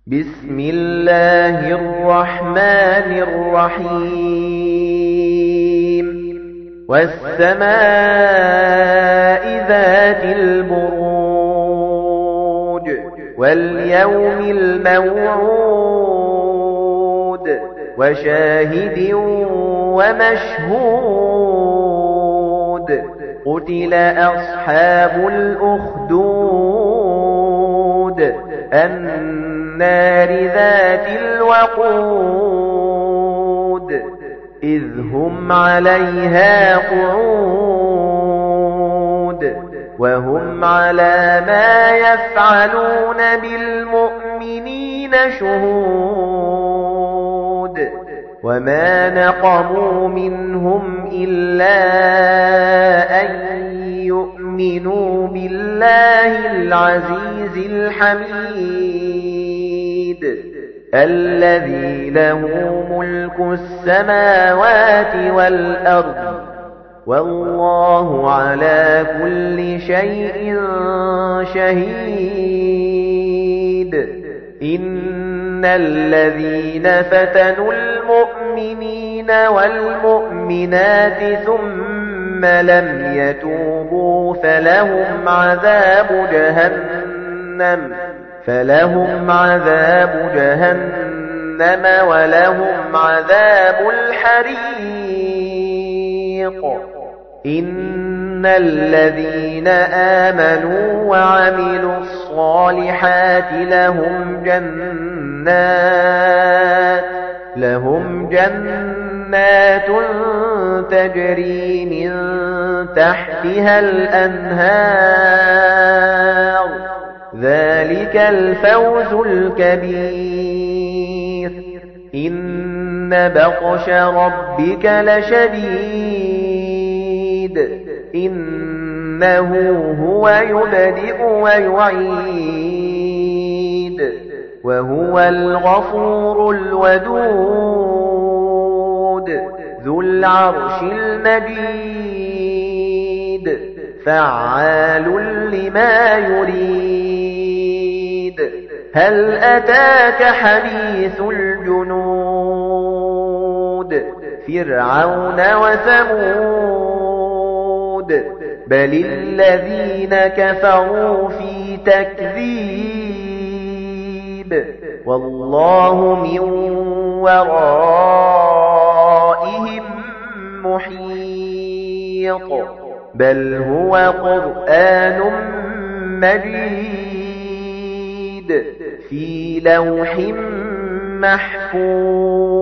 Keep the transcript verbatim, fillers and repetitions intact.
بسم الله الرحمن الرحيم والسماء ذات البروج واليوم الموعود وشاهد ومشهود قتل أصحاب الأخدود النار ذات الوقود إذ هم عليها قعود وهم على ما يفعلون بالمؤمنين شهود وما نقموا منهم إلا أن يؤمنوا بالله العزيز الحميد الذي له ملك السماوات والأرض والله على كل شيء شهيد إن الذين فتنوا المؤمنين والمؤمنات ثم لم يتوبوا فلهم عذاب جهنم فلهم عذاب جهنم ولهم عذاب الحريق إن الذين آمنوا وعملوا الصالحات لهم جنات لهم جنات تجري من تحتها الأنهار ذلك الفوز الكبير إن بطش ربك لشديد إنه هو يبدئ ويعيد وهو الغفور الودود ذو العرش المجيد فعال لما يريد هل أتاك حديث الجنود فرعون وثمود بل الذين كفروا في تكذيب والله من ورائهم محيط بل هو قرآن مجيد في لوح محفوظ